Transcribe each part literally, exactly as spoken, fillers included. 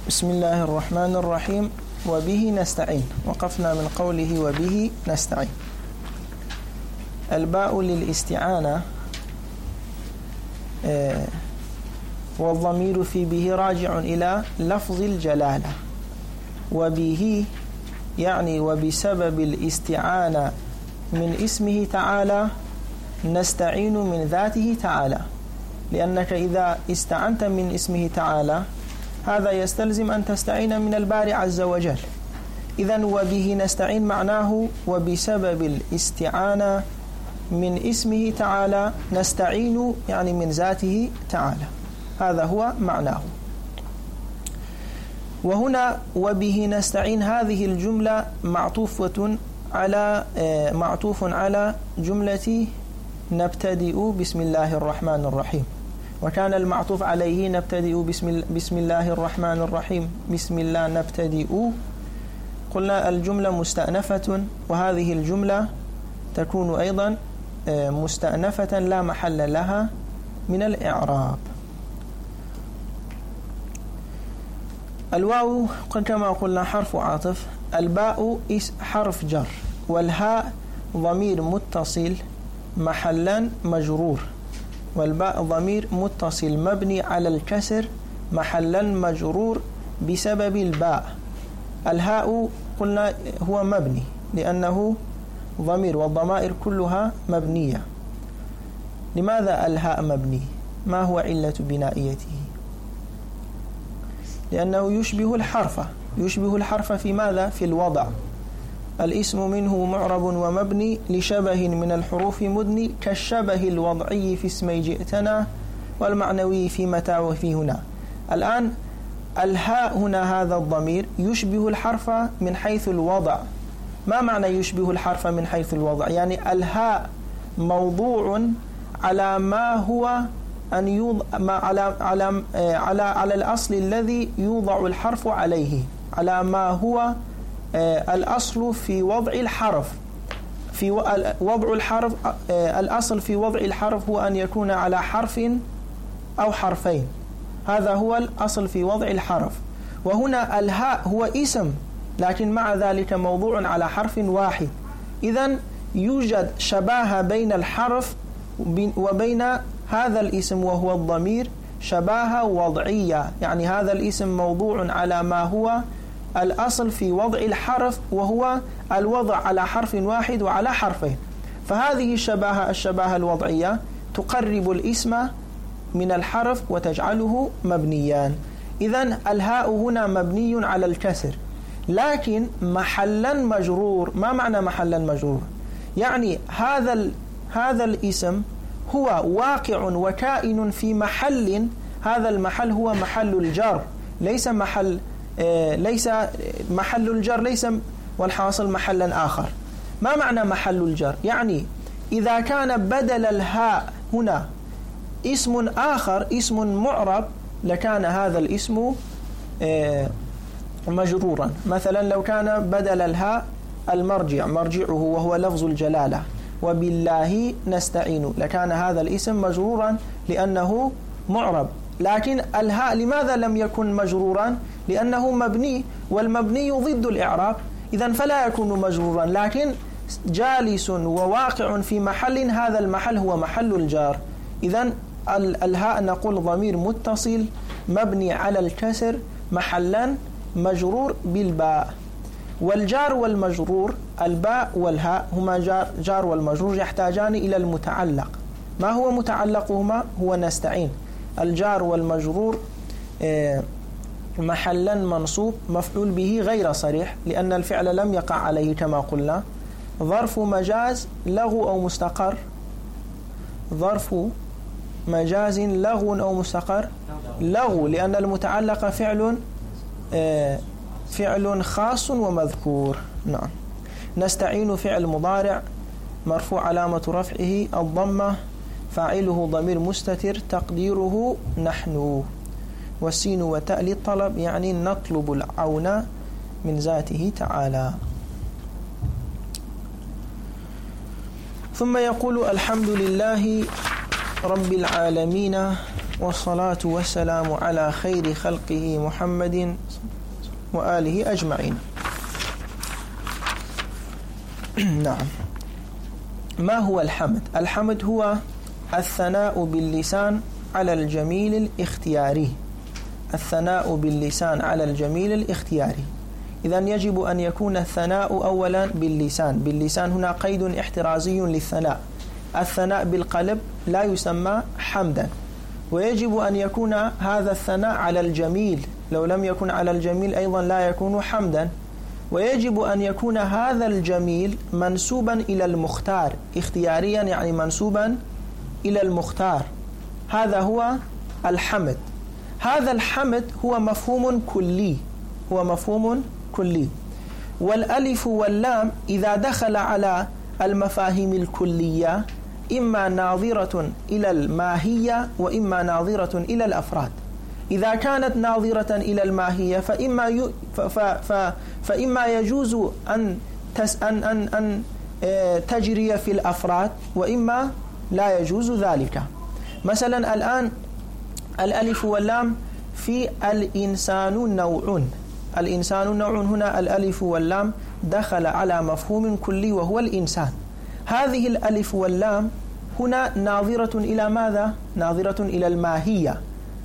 بسم الله الرحمن الرحيم. وبه نستعين. وقفنا من قوله وبه نستعين. الباء للاستعانة والضمير في به راجع إلى لفظ الجلالة. وبه يعني وبسبب الاستعانة من اسمه تعالى نستعين من ذاته تعالى، لأنك إذا استعنت من اسمه تعالى هذا يستلزم أن تستعين من الباري عز وجل. إذن وبه نستعين معناه وبسبب الاستعانة من اسمه تعالى نستعين يعني من ذاته تعالى، هذا هو معناه. وهنا وبه نستعين هذه الجملة معطوفة على معطوف على جملة نبتدئ بسم الله الرحمن الرحيم، وكان المعطوف عليه نبتدئ بسم, بسم الله الرحمن الرحيم بسم الله نبتدئ. قلنا الجملة مستأنفة، وهذه الجملة تكون أيضا مستأنفة لا محل لها من الإعراب. الواو كما قلنا حرف عاطف، الباء حرف جر، والهاء ضمير متصل محلا مجرور، والباء ضمير متصل مبني على الكسر محلا مجرور بسبب الباء. الهاء قلنا هو مبني لأنه ضمير، والضمائر كلها مبنية. لماذا الهاء مبني؟ ما هو علة بنائيته؟ لأنه يشبه الحرف، يشبه الحرف في ماذا؟ في الوضع. الاسم منه معرب ومبني لشبه من الحروف مدني، كالشبه الوضعي في اسمي جئتنا، والمعنوي في متى وفي هنا. الآن الهاء هنا هذا الضمير يشبه الحرف من حيث الوضع. ما معنى يشبه الحرف من حيث الوضع؟ يعني الهاء موضوع على ما هو أن يوضع ما على على على على الأصل الذي يوضع الحرف عليه، على ما هو الأصل في وضع الحرف. في وضع الحرف الأصل في وضع الحرف هو أن يكون على حرف أو حرفين، هذا هو الأصل في وضع الحرف. وهنا الهاء هو اسم لكن مع ذلك موضوع على حرف واحد، إذن يوجد شباهة بين الحرف وبين هذا الاسم وهو الضمير، شباهة وضعية، يعني هذا الاسم موضوع على ما هو الأصل في وضع الحرف وهو الوضع على حرف واحد وعلى حرفين. فهذه الشباهة الشباهة الوضعية تقرب الاسم من الحرف وتجعله مبنيا. إذن الهاء هنا مبني على الكسر لكن محلا مجرور. ما معنى محلا مجرور؟ يعني هذا ال... هذا الاسم هو واقع وكائن في محل، هذا المحل هو محل الجر، ليس محل آه ليس محل الجر ليس والحاصل محلا آخر. ما معنى محل الجر؟ يعني إذا كان بدل الهاء هنا اسم آخر، اسم معرب، لكان هذا الاسم آه مجرورا. مثلا لو كان بدل الهاء المرجع، مرجعه وهو لفظ الجلالة، وبالله نستعين، لكان هذا الاسم مجرورا لأنه معرب. لكن الهاء لماذا لم يكن مجرورا؟ لأنه مبني، والمبني ضد الإعراب، إذن فلا يكون مجرورا، لكن جالس وواقع في محل، هذا المحل هو محل الجار. إذن الهاء نقول ضمير متصل مبني على الكسر محلا مجرور بالباء. والجار والمجرور الباء والهاء هما جار, جار والمجرور يحتاجان إلى المتعلق. ما هو متعلقهما؟ هو نستعين. الجار والمجرور محلا منصوب مفعول به غير صريح لأن الفعل لم يقع عليه كما قلنا. ظرف مجاز لغو أو مستقر، ظرف مجاز لغو أو مستقر، لغو لأن المتعلق فعل فعل خاص ومذكور. نعم. نستعين فعل مضارع مرفوع علامة رفعه الضمة، فاعله ضمير مستتر تقديره نحن، والسين وتاء للطلب يعني نطلب العون من ذاته تعالى. ثم يقول الحمد لله رب العالمين والصلاة والسلام على خير خلقه محمد وآله أجمعين. نعم. ما هو الحمد؟ الحمد هو الثناء باللسان على الجميل الاختياري. الثناء باللسان على الجميل الاختياري. إذن يجب أن يكون الثناء أولا باللسان. باللسان هنا قيد احترازي للثناء. الثناء بالقلب لا يسمى حمدا، ويجب أن يكون هذا الثناء على الجميل، لو لم يكن على الجميل أيضا لا يكون حمدا. ويجب أن يكون هذا الجميل منسوبا إلى المختار، اختياريا يعني منسوبا إلى المختار. هذا هو الحمد. هذا الحمد هو مفهوم كلي، هو مفهوم كلي. والألف واللام إذا دخل على المفاهيم الكلية إما ناظرة إلى الماهية وإما ناظرة إلى الأفراد. إذا كانت ناظرة إلى الماهية فإما ي... ف... ف... ف... فإما يجوز أن تس... أن أن أن تجري في الأفراد، وإما لا يجوز ذلك. مثلا الآن الألف واللام في الإنسان نوع. الإنسان نوع، هنا الألف واللام دخل على مفهوم كلي وهو الإنسان. هذه الألف واللام هنا ناظرة إلى ماذا؟ ناظرة إلى الماهية،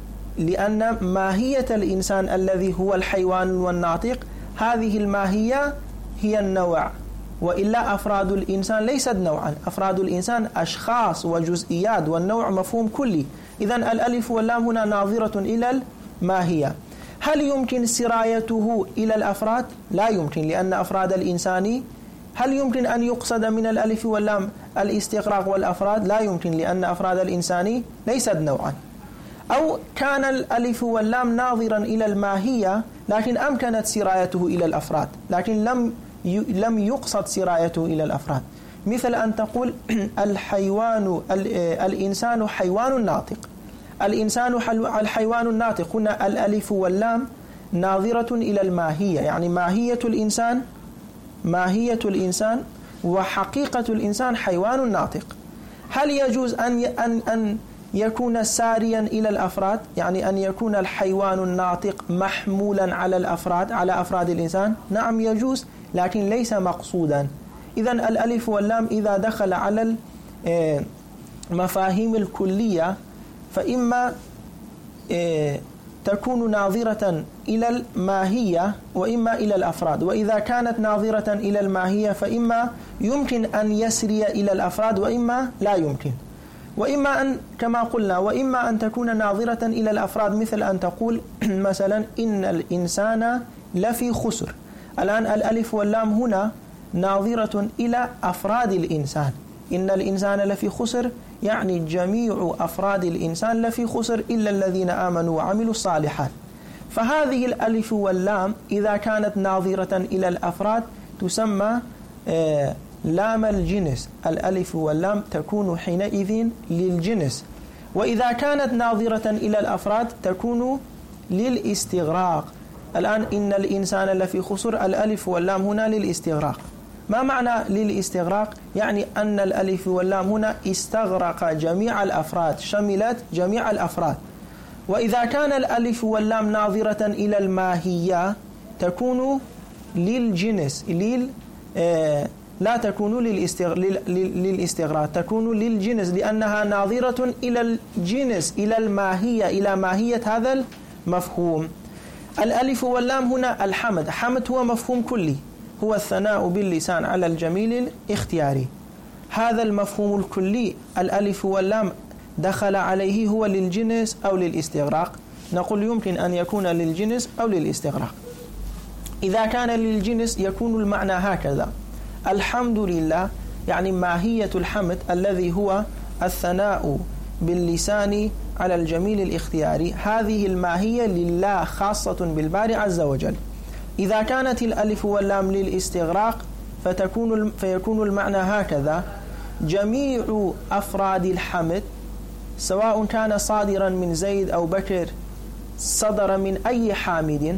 لأن ماهية الإنسان الذي هو الحيوان والناطق، هذه الماهية هي النوع، وإلا أفراد الإنسان ليست نوعا. أفراد الإنسان أشخاص وجزئيات، والنوع مفهوم كلي. إذن الألف واللام هنا ناظرة إلى الماهية. هل يمكن سرايته إلى الأفراد؟ لا يمكن، لأن أفراد الإنسان، هل يمكن أن يقصد من الألف واللام الاستغراق والأفراد؟ لا يمكن، لأن أفراد الإنسان ليست نوعا. أو كان الألف واللام ناظرا إلى الماهية لكن أمكنت سرايته إلى الأفراد، لكن لم لم يقصد سرايته إلى الأفراد. مثل أن تقول الحيوان الإنسان حيوان ناطق. الإنسان الحيوان الناطق، هنا الألف واللام ناظرة إلى الماهية، يعني ماهية الإنسان ماهية الإنسان وحقيقة الإنسان حيوان ناطق. هل يجوز أن أن أن يكون ساريا إلى الأفراد، يعني أن يكون الحيوان الناطق محمولا على الأفراد، على أفراد الإنسان؟ نعم يجوز، لكن ليس مقصودا. إذن الألف واللام إذا دخل على المفاهيم الكلية فإما تكون ناظرة إلى الماهية وإما إلى الأفراد. وإذا كانت ناظرة إلى الماهية فإما يمكن أن يسري إلى الأفراد وإما لا يمكن. وإما أن كما قلنا وإما أن تكون ناظرة إلى الأفراد، مثل أن تقول مثلا إن الإنسان لفي خسر. الآن الألف واللام هنا ناظرة إلى أفراد الإنسان. إن الإنسان لفي خسر يعني جميع أفراد الإنسان لفي خسر إلا الذين آمنوا وعملوا الصالحات. فهذه الألف واللام إذا كانت ناظرة إلى الأفراد تسمى آه لام الجنس. الألف واللام تكون حينئذ للجنس. وإذا كانت ناظرة إلى الأفراد تكون للاستغراق. الآن إن الإنسان لفي خسر، الألف واللام هنا للاستغراق. ما معنى للاستغراق؟ يعني أن الألف واللام هنا استغرق جميع الأفراد، شملت جميع الأفراد. وإذا كان الألف واللام ناظرة إلى الماهية تكون للجنس، لل آه لا تكون للاستغراق، تكون للجنس، لأنها ناظرة إلى الجنس، إلى الماهية، إلى ماهية هذا المفهوم. الألف واللام هنا الحمد. حمد هو مفهوم كلي، هو الثناء باللسان على الجميل الاختياري. هذا المفهوم الكلي الألف واللام دخل عليه هو للجنس أو للاستغراق. نقول يمكن أن يكون للجنس أو للاستغراق. إذا كان للجنس يكون المعنى هكذا: الحمد لله، يعني ماهية الحمد الذي هو الثناء باللسان على الجميل الاختياري، هذه الماهية لله خاصة بالباري عز وجل. إذا كانت الألف واللام للاستغراق فتكون فيكون المعنى هكذا: جميع أفراد الحمد سواء كان صادرا من زيد أو بكر، صدر من أي حامد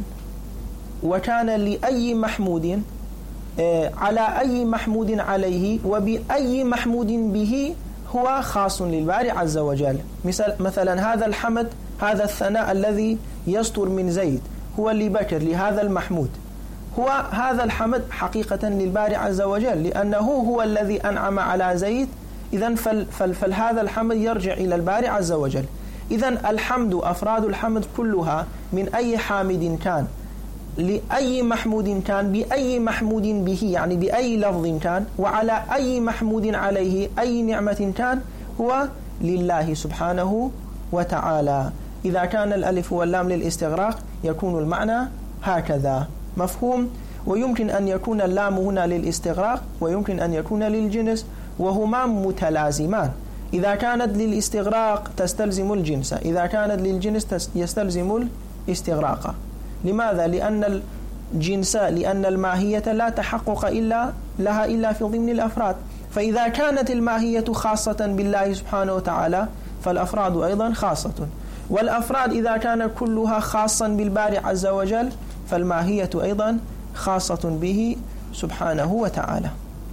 وكان لأي محمود، على أي محمود عليه وبأي محمود به هو خاص للباري عز وجل. مثل مثلا هذا الحمد، هذا الثناء الذي يصدر من زيد هو لبكر لهذا المحمود، هو هذا الحمد حقيقة للباري عز وجل لأنه هو الذي أنعم على زيد. إذن فهذا الحمد يرجع إلى الباري عز وجل. إذن الحمد، أفراد الحمد كلها من أي حامد كان لأي محمود كان بأي محمود به، يعني بأي لفظ كان وعلى أي محمود عليه أي نعمة كان، هو لله سبحانه وتعالى. إذا كان الألف واللام للاستغراق يكون المعنى هكذا. مفهوم؟ ويمكن أن يكون اللام هنا للاستغراق ويمكن أن يكون للجنس، وهما متلازمان. إذا كانت للاستغراق تستلزم الجنس، إذا كانت للجنس يستلزم الاستغراق. لماذا؟ لأن الجنس، لأن الماهية لا تحقق إلا لها إلا في ضمن الأفراد. فإذا كانت الماهية خاصة بالله سبحانه وتعالى فالأفراد أيضا خاصة، والأفراد إذا كان كلها خاصا بالباري عز وجل فالماهية أيضا خاصة به سبحانه وتعالى.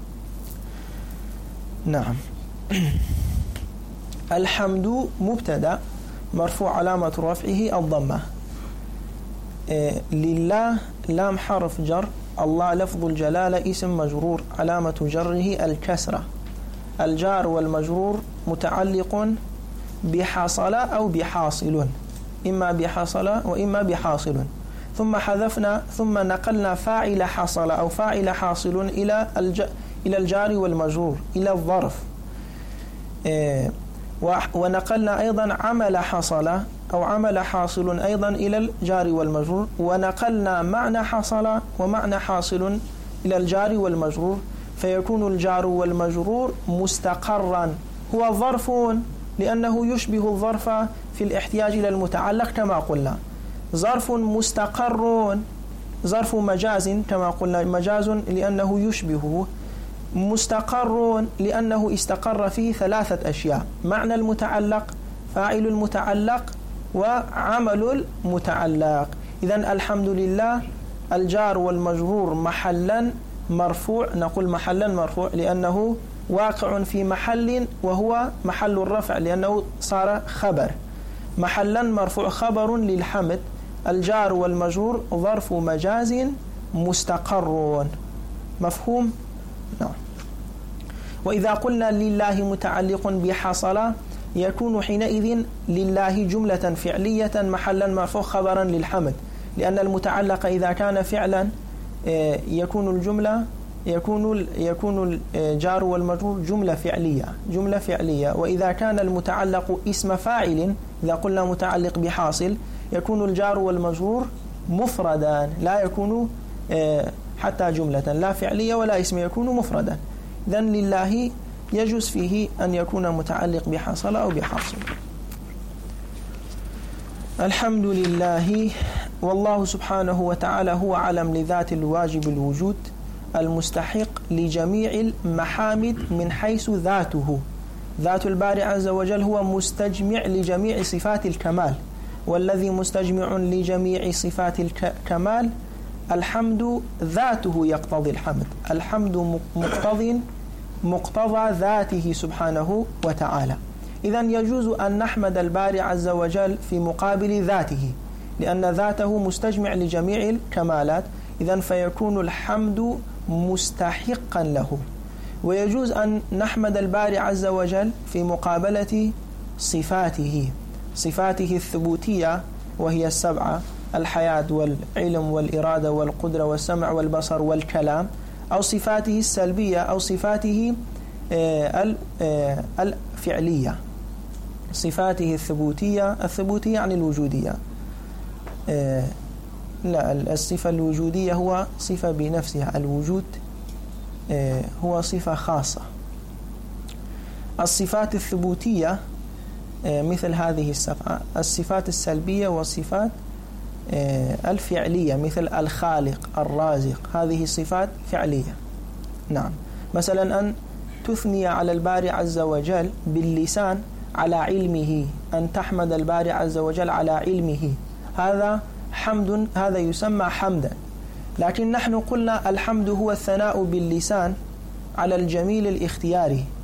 نعم. الحمد مبتدأ مرفوع علامة رفعه الضمة. إيه لله لام حرف جر، الله لفظ الجلالة اسم مجرور علامة جره الكسرة. الجار والمجرور متعلق بحصل أو بحاصل، إما بحصل وإما بحاصل. ثم حذفنا ثم نقلنا فاعل حصل أو فاعل حاصل إلى الج... إلى الجار والمجرور إلى الظرف. إيه ونقلنا أيضا عمل حصل أو عمل حاصل أيضا إلى الجار والمجرور، ونقلنا معنى حصل ومعنى حاصل إلى الجار والمجرور، فيكون الجار والمجرور مستقرا هو ظرف لأنه يشبه الظرف في الاحتياج إلى المتعلق كما قلنا. ظرف مستقر ظرف مجاز كما قلنا، مجاز لأنه يشبهه، مستقر لأنه استقر فيه ثلاثة أشياء: معنى المتعلق، فاعل المتعلق، وعمل المتعلق. إذن الحمد لله الجار والمجرور محلا مرفوع، نقول محلا مرفوع لأنه واقع في محل وهو محل الرفع لأنه صار خبر. محلا مرفوع خبر للحمد. الجار والمجرور ظرف مجاز مستقر. مفهوم؟ نعم. وإذا قلنا لله متعلق بحصل يكون حينئذ لله جملة فعلية محلا مرفوع خبرا للحمد، لأن المتعلق إذا كان فعلا يكون الجملة يكون يكون الجار والمجرور جملة فعلية جملة فعلية. وإذا كان المتعلق اسم فاعل، إذا قلنا متعلق بحاصل، يكون الجار والمجرور مفردا، لا يكون حتى جملة لا فعلية ولا اسم، يكون مفردا. إذن لله يجوز فيه أن يكون متعلق بحصل أو بحاصل. الحمد لله. والله سبحانه وتعالى هو علم لذات الواجب الوجود المستحق لجميع المحامد من حيث ذاته. ذات الباري عز وجل هو مستجمع لجميع صفات الكمال، والذي مستجمع لجميع صفات الكمال الحمد ذاته يقتضي الحمد. الحمد مقتضي مقتضى ذاته سبحانه وتعالى. إذن يجوز أن نحمد الباري عز وجل في مقابل ذاته، لأن ذاته مستجمع لجميع الكمالات، إذن فيكون الحمد مستحقا له. ويجوز أن نحمد الباري عز وجل في مقابلة صفاته صفاته الثبوتية وهي السبعة: الحياة والعلم والإرادة والقدرة والسمع والبصر والكلام، أو صفاته السلبية أو صفاته الفعلية. صفاته الثبوتية الثبوتية يعني الوجودية، لا، الصفة الوجودية هو صفة بنفسها، الوجود هو صفة خاصة. الصفات الثبوتية مثل هذه السبعة. الصفات السلبية والصفات الفعلية مثل الخالق الرازق، هذه صفات فعلية. نعم. مثلا أن تثني على الباري عز وجل باللسان على علمه، أن تحمد الباري عز وجل على علمه، هذا حمد، هذا يسمى حمدا. لكن نحن قلنا الحمد هو الثناء باللسان على الجميل الاختياري،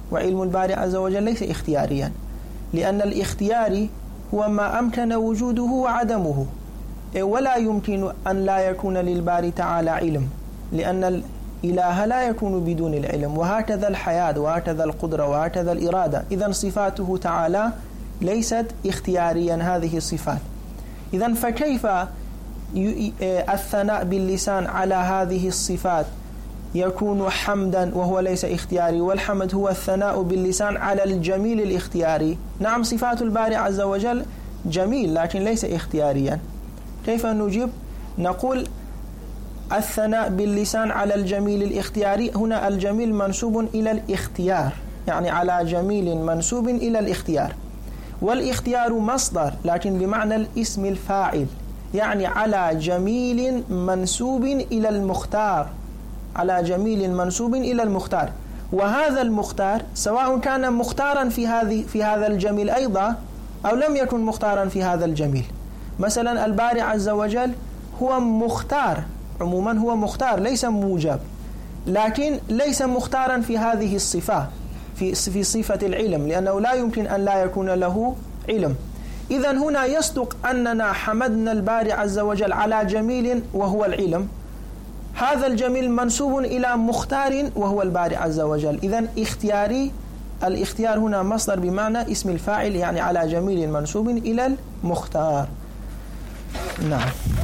وعلم الباري عز وجل ليس اختياريا، لأن الاختياري هو ما أمكن وجوده وعدمه، ولا يمكن أن لا يكون للباري تعالى علم، لأن الإله لا يكون بدون العلم، وهكذا الحياة وهكذا القدرة وهكذا الإرادة. إذن صفاته تعالى ليست اختياريا هذه الصفات. إذن فكيف الثناء باللسان على هذه الصفات يكون حمدا وهو ليس اختياري، والحمد هو الثناء باللسان على الجميل الاختياري؟ نعم صفات الباري عز وجل جميل لكن ليس اختياريا. كيف نجيب؟ نقول الثناء باللسان على الجميل الاختياري، هنا الجميل منسوب إلى الاختيار، يعني على جميل منسوب إلى الاختيار، والاختيار مصدر لكن بمعنى الاسم الفاعل، يعني على جميل منسوب إلى المختار، على جميل منسوب إلى المختار. وهذا المختار سواء كان مختارا في هذه في هذا الجميل أيضا أو لم يكن مختارا في هذا الجميل. مثلا الباري عز وجل هو مختار، عموما هو مختار ليس موجب، لكن ليس مختارا في هذه الصفة، في في صفة العلم، لأنه لا يمكن أن لا يكون له علم. إذن هنا يصدق أننا حمدنا الباري عز وجل على جميل وهو العلم، هذا الجميل منسوب إلى مختار وهو الباري عز وجل. إذن اختياري، الاختيار هنا مصدر بمعنى اسم الفاعل، يعني على جميل منسوب إلى المختار. نعم.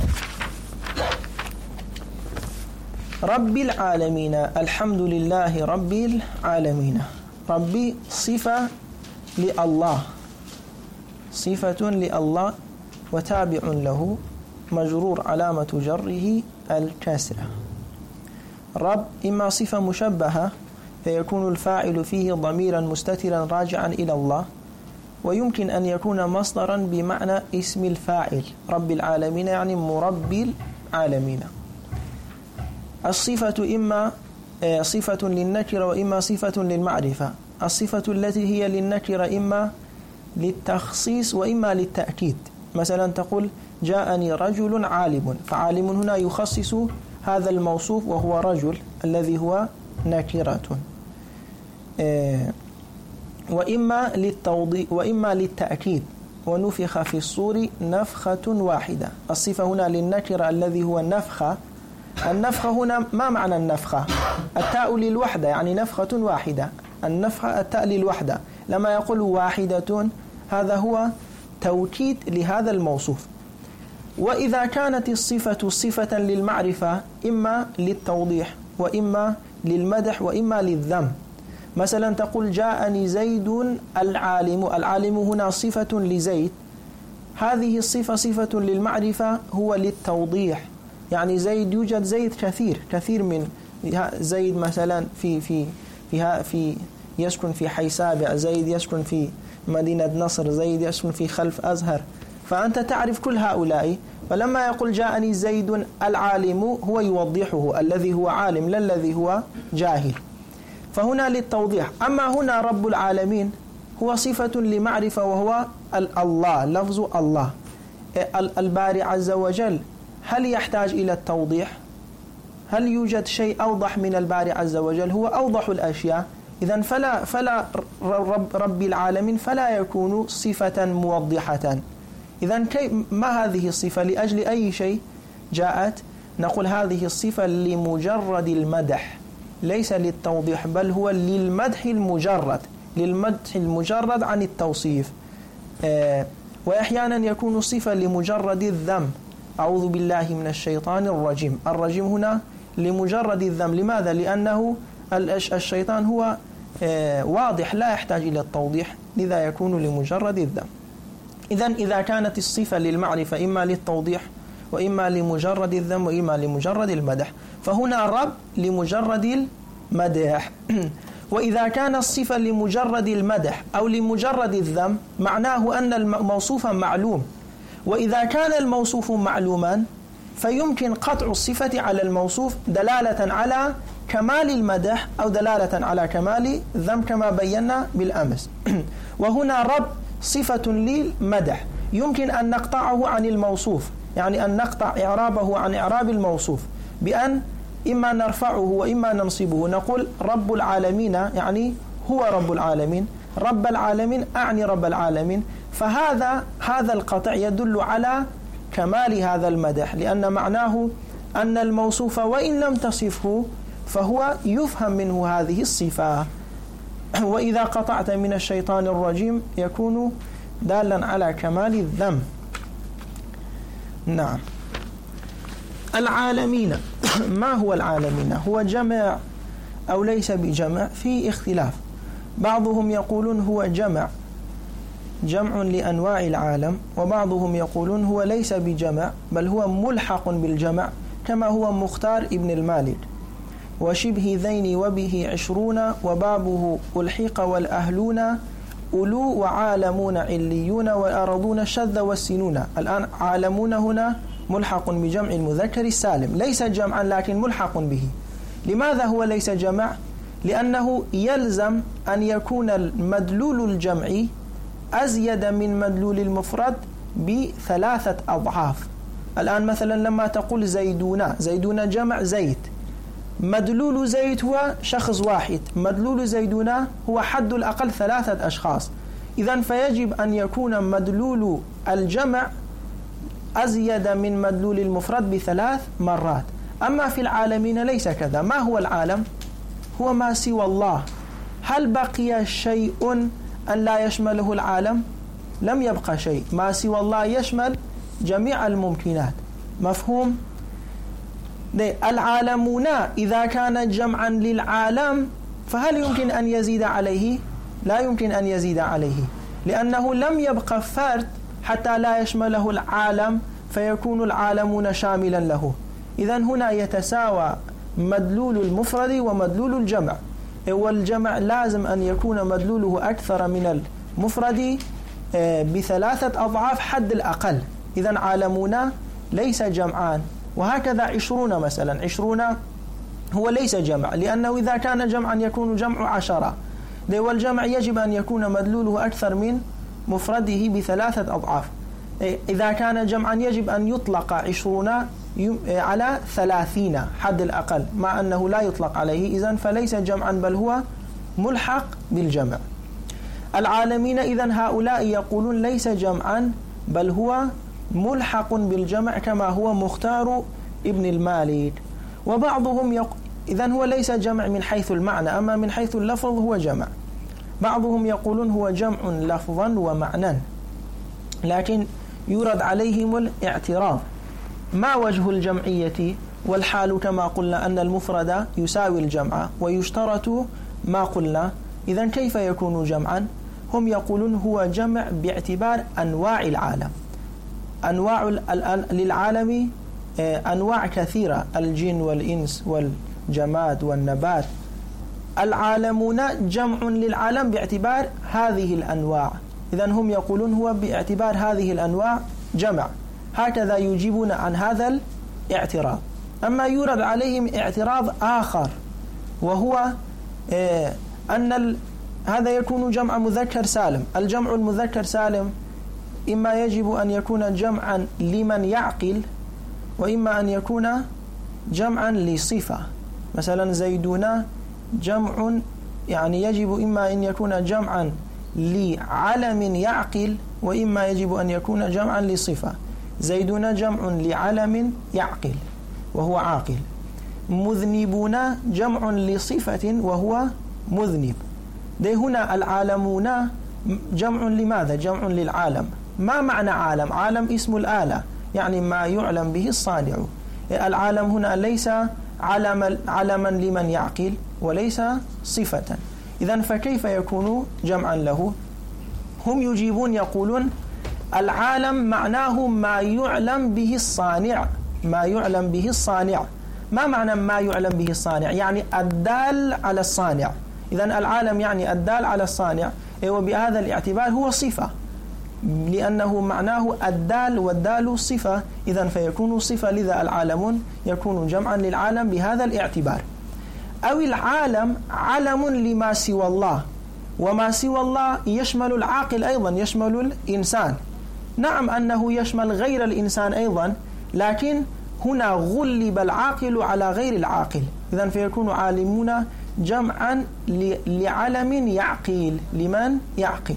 رب العالمين، الحمد لله رب العالمين. ربي صفة لله، صفة لله وتابع له، مجرور علامة جره الكسرة. رب إما صفة مشبهة فيكون الفاعل فيه ضميرا مستترا راجعا إلى الله، ويمكن أن يكون مصدرا بمعنى اسم الفاعل. رب العالمين يعني مربي العالمين. الصفة إما صفة للنكرة وإما صفة للمعرفة. الصفة التي هي للنكرة إما للتخصيص وإما للتأكيد. مثلا تقول جاءني رجل عالم، فعالم هنا يخصص هذا الموصوف وهو رجل الذي هو نكرة. وإما للتوضيح وإما للتأكيد. ونفخ في الصور نفخة واحدة. الصفة هنا للنكرة الذي هو النفخة. النفخة هنا ما معنى النفخة؟ التاء للوحدة، يعني نفخة واحدة. النفخة التاء للوحدة. لما يقول واحدة هذا هو توكيد لهذا الموصوف. وإذا كانت الصفة صفة للمعرفة إما للتوضيح وإما للمدح وإما للذم. مثلا تقول جاءني زيد العالم. العالم هنا صفة لزيد، هذه الصفة صفة للمعرفة هو للتوضيح، يعني زيد يوجد زيد كثير كثير من زيد مثلا في في فيها في يسكن في حي سابع، زيد يسكن في مدينة نصر، زيد يسكن في خلف أزهر، فأنت تعرف كل هؤلاء. فلما يقول جاءني زيد العالم هو يوضحه الذي هو عالم لا الذي هو جاهل، فهنا للتوضيح. أما هنا رب العالمين هو صفة لمعرفة وهو الله، لفظ الله. الباري عز وجل هل يحتاج إلى التوضيح؟ هل يوجد شيء أوضح من الباري عز وجل؟ هو أوضح الأشياء. إذن فلا فلا رب, رب العالمين فلا يكون صفة موضحة. إذن كي ما هذه الصفة؟ لأجل أي شيء جاءت؟ نقول هذه الصفة لمجرد المدح، ليس للتوضيح، بل هو للمدح المجرد، للمدح المجرد عن التوصيف. آه وأحيانا يكون صفة لمجرد الذم. أعوذ بالله من الشيطان الرجيم. الرجيم هنا لمجرد الذم. لماذا؟ لأنه الشيطان هو واضح لا يحتاج إلى التوضيح، لذا يكون لمجرد الذم. إذن إذا كانت الصفة للمعرفة إما للتوضيح وإما لمجرد الذم وإما لمجرد المدح، فهنا رب لمجرد المدح. وإذا كان الصفة لمجرد المدح أو لمجرد الذم معناه أن الموصوف معلوم. وإذا كان الموصوف معلوما فيمكن قطع الصفة على الموصوف دلالة على كمال المدح أو دلالة على كمال الذم كما بينا بالأمس. وهنا رب صفة للمدح، يمكن أن نقطعه عن الموصوف، يعني أن نقطع إعرابه عن إعراب الموصوف بأن إما نرفعه وإما ننصبه. نقول رب العالمين يعني هو رب العالمين. رب العالمين أعني رب العالمين. فهذا هذا القطع يدل على كمال هذا المدح، لأن معناه أن الموصوف وإن لم تصفه فهو يفهم منه هذه الصفة. وإذا قطعت من الشيطان الرجيم يكون دالا على كمال الذم. نعم. العالمين، ما هو العالمين؟ هو جمع أو ليس بجمع؟ في اختلاف. بعضهم يقولون هو جمع جمع لأنواع العالم، وبعضهم يقولون هو ليس بجمع بل هو ملحق بالجمع كما هو مختار ابن المالك. وشبه ذين وبه عشرون وبابه ألحق والأهلون أولو وعالمون عليون وأرضون الشذ والسنون. الآن عالمون هنا ملحق بجمع المذكر السالم، ليس جمعا لكن ملحق به. لماذا هو ليس جمع؟ لأنه يلزم أن يكون المدلول الجمعي أزيد من مدلول المفرد بثلاثة أضعاف. الآن مثلا لما تقول زيدون، زيدون جمع زيد، مدلول زيد هو شخص واحد، مدلول زيدون هو حد الأقل ثلاثة أشخاص. إذن فيجب أن يكون مدلول الجمع أزيد من مدلول المفرد بثلاث مرات. أما في العالمين ليس كذا. ما هو العالم؟ هو ما سوى الله. هل بقي شيء أن لا يشمله العالم؟ لم يبقى شيء. ما سوى الله يشمل جميع الممكنات. مفهوم؟ العالمون إذا كان جمعا للعالم فهل يمكن أن يزيد عليه؟ لا يمكن أن يزيد عليه، لأنه لم يبقى فرد حتى لا يشمله العالم فيكون العالمون شاملا له. إذن هنا يتساوى مدلول المفرد ومدلول الجمع، والجمع لازم أن يكون مدلوله أكثر من المفرد بثلاثة أضعاف حد الأقل. إذن عالمون ليس جمعان. وهكذا عشرون مثلا، عشرون هو ليس جمع، لأنه إذا كان جمعا يكون جمع عشرة، والجمع يجب أن يكون مدلوله أكثر من مفرده بثلاثة أضعاف. إذا كان جمعا يجب أن يطلق عشرون على ثلاثين حد الأقل، مع أنه لا يطلق عليه، إذن فليس جمعا بل هو ملحق بالجمع. العالمين إذن هؤلاء يقولون ليس جمعا بل هو ملحق بالجمع كما هو مختار ابن المالك. وبعضهم يق... إذن هو ليس جمع من حيث المعنى، أما من حيث اللفظ هو جمع. بعضهم يقولون هو جمع لفظا ومعنى، لكن يورد عليهم الاعتراض. ما وجه الجمعية والحال كما قلنا أن المفرد يساوي الجمع ويشترط ما قلنا، إذن كيف يكون جمعا؟ هم يقولون هو جمع باعتبار أنواع العالم. أنواع للعالم أنواع كثيرة، الجن والإنس والجماد والنبات. العالمون جمع للعالم باعتبار هذه الأنواع، إذن هم يقولون هو باعتبار هذه الأنواع جمع. هكذا يجيبون عن هذا الاعتراض. أما يورد عليهم اعتراض آخر، وهو أن هذا يكون جمع مذكر سالم. الجمع المذكر سالم إما يجب أن يكون جمعا لمن يعقل، وإما أن يكون جمعا لصفة. مثلا زيدون جمع، يعني يجب إما أن يكون جمعا لعلم يعقل، وإما يجب أن يكون جمعا لصفة. زيدون جمع لعلم يعقل وهو عاقل. مذنبون جمع لصفة وهو مذنب. ده هنا العالمون جمع لماذا؟ جمع للعالم. ما معنى عالم؟ عالم اسم الآلة، يعني ما يعلم به الصانع. العالم هنا ليس علم علما لمن يعقل وليس صفة. إذن فكيف يكون جمعا له؟ هم يجيبون يقولون العالم معناه ما يعلم به الصانع. ما يعلم به الصانع. ما معنى ما يعلم به الصانع؟ يعني الدال على الصانع. إذن العالم يعني الدال على الصانع، وبهذا الاعتبار هو صفة، لأنه معناه الدال، والدال صفة، إذن فيكون صفة. لذا العالم يكون جمعا للعالم بهذا الاعتبار. أو العالم علم لما سوى الله، وما سوى الله يشمل العاقل أيضا، يشمل الإنسان. نعم أنه يشمل غير الإنسان أيضا، لكن هنا غلب العاقل على غير العاقل، إذن فيكون عالمون جمعا لعلم يعقل. لمن يعقل؟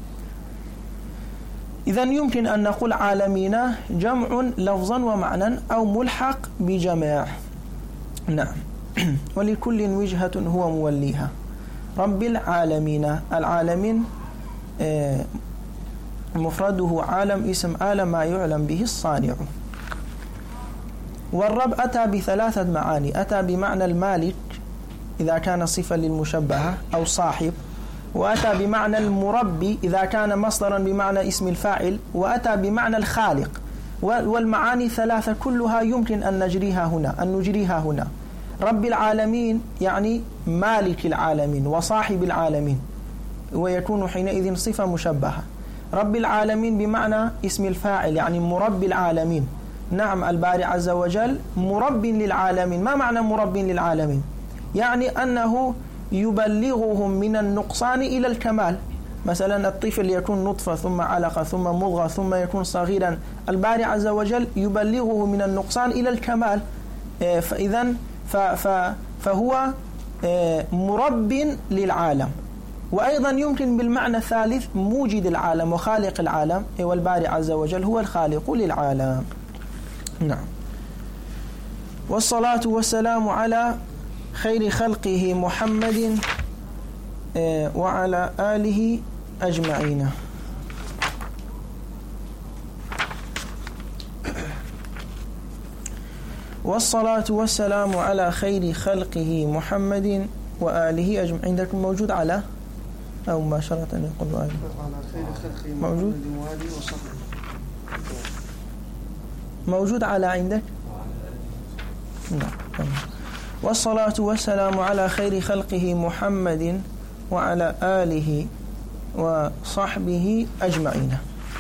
إذن يمكن أن نقول عالمين جمع لفظا ومعنى أو ملحق بجماع. نعم. ولكل وجهة هو موليها. رب العالمين، العالمين مفرده عالم، اسم عالم ما يعلم به الصانع. والرب أتى بثلاثة معاني. أتى بمعنى المالك إذا كان صفة للمشبهة أو صاحب، وأتى بمعنى المربي إذا كان مصدرا بمعنى اسم الفاعل، وأتى بمعنى الخالق. والمعاني ثلاثة كلها يمكن أن نجريها هنا أن نجريها هنا. رب العالمين يعني مالك العالمين وصاحب العالمين، ويكون حينئذ صفة مشبهة. رب العالمين بمعنى اسم الفاعل يعني مربي العالمين. نعم، الباري عز وجل مرب للعالمين. ما معنى مرب للعالمين؟ يعني أنه يبلغهم من النقصان إلى الكمال. مثلا الطفل يكون نطفة ثم علقة ثم مضغة ثم يكون صغيرا، الباري عز وجل يبلغه من النقصان إلى الكمال. فإذن فهو مرب للعالم. وأيضا يمكن بالمعنى الثالث موجد العالم وخالق العالم، والباري عز وجل هو الخالق للعالم. نعم. والصلاة والسلام على خير خلقه محمد وعلى آله أجمعين. والصلاة والسلام على خير خلقه محمد وآله أجمعين. عندكم موجود على أو مباشرة يقول آله؟ على خير خلقه موجود موجود على عندك؟ نعم. والصلاة والسلام على خير خلقه محمد وعلى آله وصحبه أجمعين.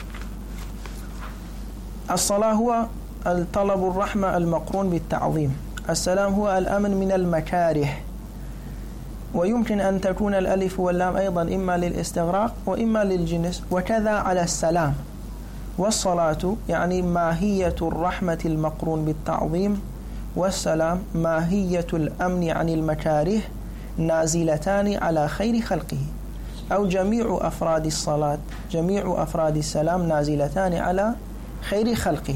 الصلاة هو الطلب الرحمة المقرون بالتعظيم. السلام هو الأمن من المكاره. ويمكن أن تكون الألف واللام أيضا إما للاستغراق وإما للجنس، وكذا على السلام. والصلاة يعني ماهية الرحمة المقرون بالتعظيم، والسلام ماهية الأمن عن المكاره، نازلتان على خير خلقه. أو جميع أفراد الصلاة جميع أفراد السلام نازلتان على خير خلقه.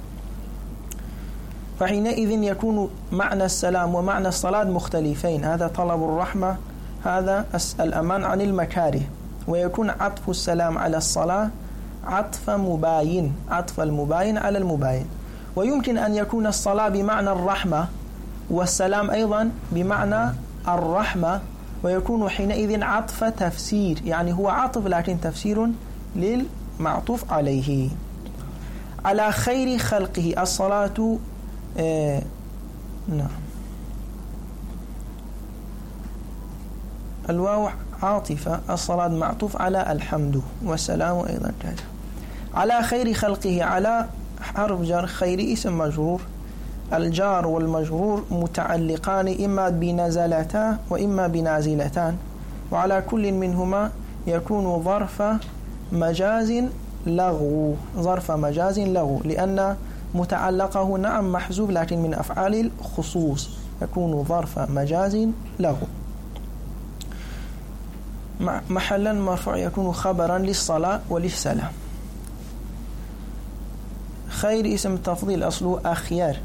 فحينئذ يكون معنى السلام ومعنى الصلاة مختلفين. هذا طلب الرحمة، هذا الأمان عن المكاره. ويكون عطف السلام على الصلاة عطف مباين، عطف المباين على المباين. ويمكن أن يكون الصلاة بمعنى الرحمة والسلام أيضا بمعنى الرحمة، ويكون حينئذ عطف تفسير، يعني هو عطف لكن تفسير للمعطوف عليه. على خير خلقه الصلاة آه نعم. الواو عاطفة، الصلاة معطوف على الحمد، والسلام أيضا كذا. على خير خلقه، على حرف جر، خير اسم مجرور. الجار والمجرور متعلقان إما بنزلتا وإما بنازلتان، وعلى كل منهما يكون ظرف مجاز لغو، ظرف مجاز لغو، لأن متعلقه نعم محذوف لكن من أفعال الخصوص، يكون ظرف مجاز لغو. محلا مرفوع يكون خبرا للصلاة وللسلام. خير اسم تفضيل أصله أخيار،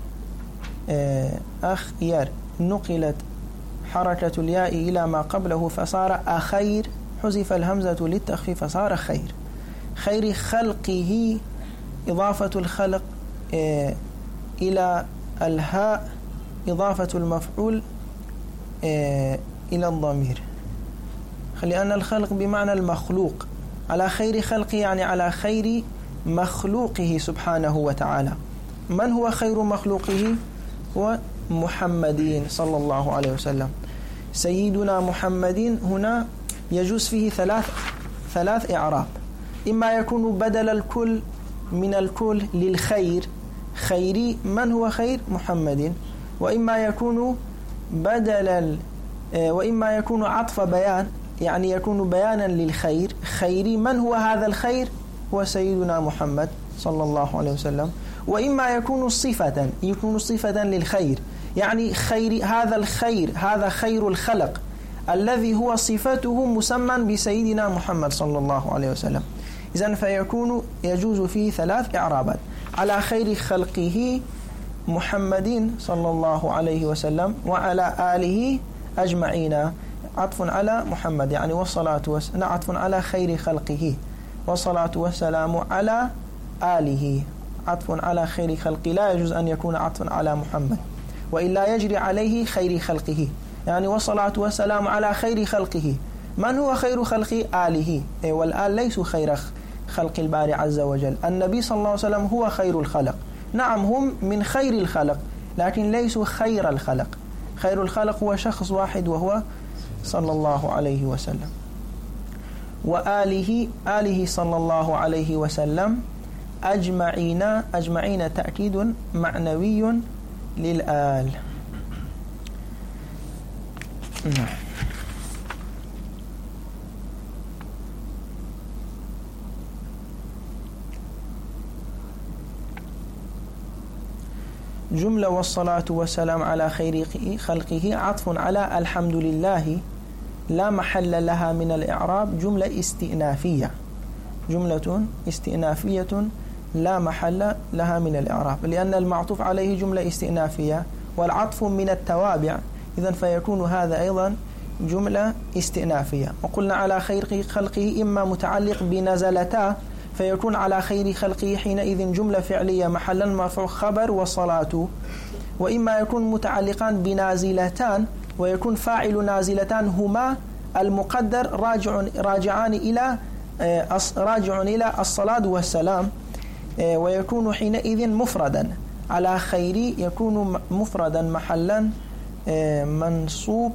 أخيار، نقلت حركة الياء إلى ما قبله فصار أخير، حذف الهمزة للتخفيف فصار خير. خير خلقه إضافة الخلق إلى الهاء، إضافة المفعول إلى الضمير، لأن الخلق بمعنى المخلوق. على خير خلقه يعني على خير مخلوقه سبحانه وتعالى. من هو خير مخلوقه؟ هو محمد صلى الله عليه وسلم. سيدنا محمد هنا يجوز فيه ثلاث ثلاث إعراب. إما يكون بدل الكل من الكل للخير، خيري، من هو خير؟ محمد. وإما يكون بدل وإما يكون عطف بيان، يعني يكون بيانا للخير، خيري، من هو هذا الخير؟ هو سيدنا محمد صلى الله عليه وسلم. وإما يكون صفة، يكون صفة للخير، يعني خير، هذا الخير، هذا خير الخلق، الذي هو صفته مسمى بسيدنا محمد صلى الله عليه وسلم. إذن فيكون يجوز فيه ثلاث إعرابات: على خير خلقه محمد صلى الله عليه وسلم وعلى آله أجمعين، عطف على محمد يعني والصلاة والسلام، عطف على خير خلقه والصلاة والسلام على آله، عطف على خير خلقه، لا يجوز أن يكون عطف على محمد وإلا يجري عليه خير خلقه، يعني والصلاة والسلام على خير خلقه. من هو خير خلقه؟ آله، والآل ليسوا خير خلق الباري عز وجل. النبي صلى الله عليه وسلم هو خير الخلق، نعم هم من خير الخلق لكن ليسوا خير الخلق. خير الخلق هو شخص واحد وهو صلى الله عليه وسلم. وآله، آله صلى الله عليه وسلم أجمعين، أجمعين تأكيد معنوي للآل. نعم. جملة والصلاة والسلام على خير خلقه عطف على الحمد لله لا محل لها من الإعراب، جملة استئنافية، جملة استئنافية لا محل لها من الإعراب، لأن المعطوف عليه جملة استئنافية والعطف من التوابع، إذن فيكون هذا أيضا جملة استئنافية. وقلنا على خير خلقه إما متعلق بنزلتا فيكون على خير خلقه حينئذ جملة فعلية محلا مرفوع خبر والصلاة، وإما يكون متعلقان بنازلتان ويكون فاعل نازلتان هما المقدر راجع راجعان إلى راجع إلى الصلاة والسلام، ويكون حينئذ مفردا. على خير يكون مفردا محلا منصوب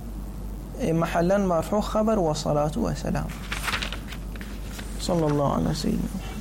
محلا مرفوع خبر والصلاة والسلام. صلى الله على سيدنا